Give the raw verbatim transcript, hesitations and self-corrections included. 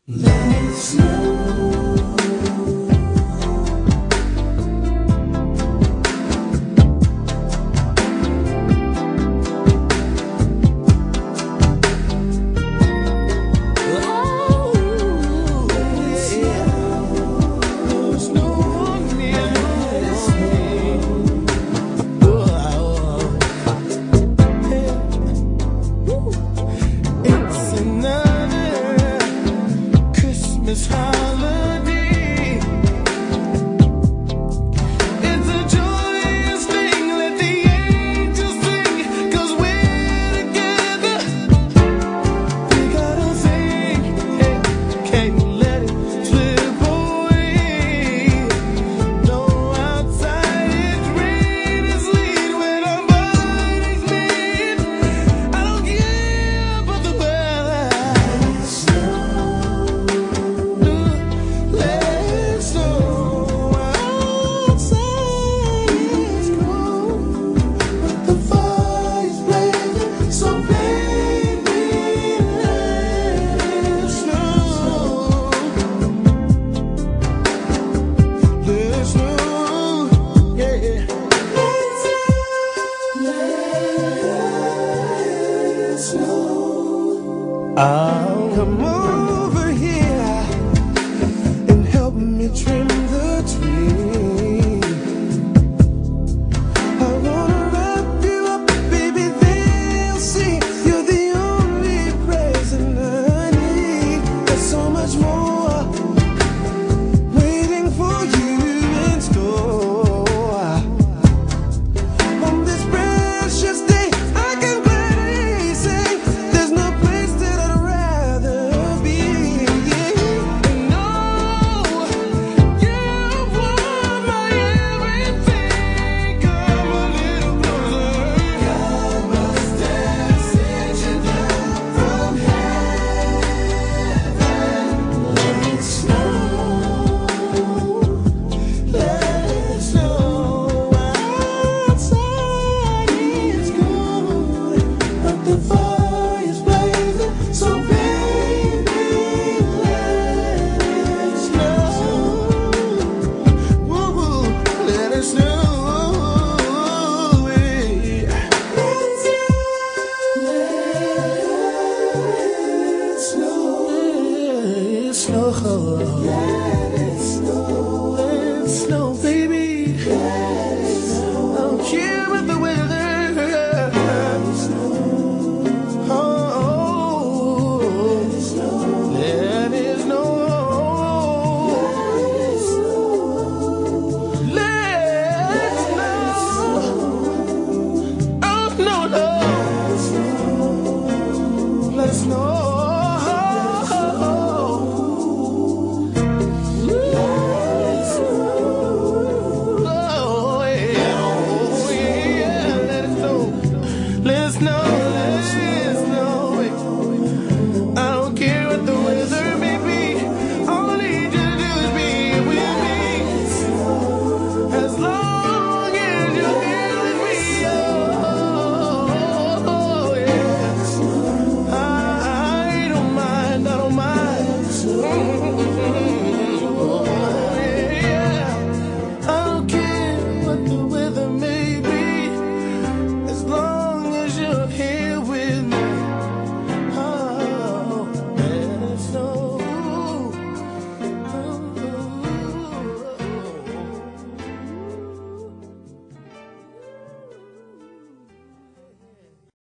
Let it snow. This holiday, it's a joyous thing. Let the angels sing, 'cause we're together. We gotta sing, yeah, can't let it slip away. No, outside it's rain, it's sleet. When our bodies meet, I don't care about the weather. Oh, come over here and help me trim the tree. I wanna wrap you up, baby, they'll see you're the only present I need. There's so much more waiting for you in store. On this precious day, I can gladly say there's no place that I'd rather be. No, you want my everything. Come a little closer. God must have sent you down from heaven. Let it snow. Let it snow. Outside it's cold, but the fire's blazing. So baby, let it snow. Woo woo, let it snow. Yeah. Let it snow. Let it snow. Let it snow.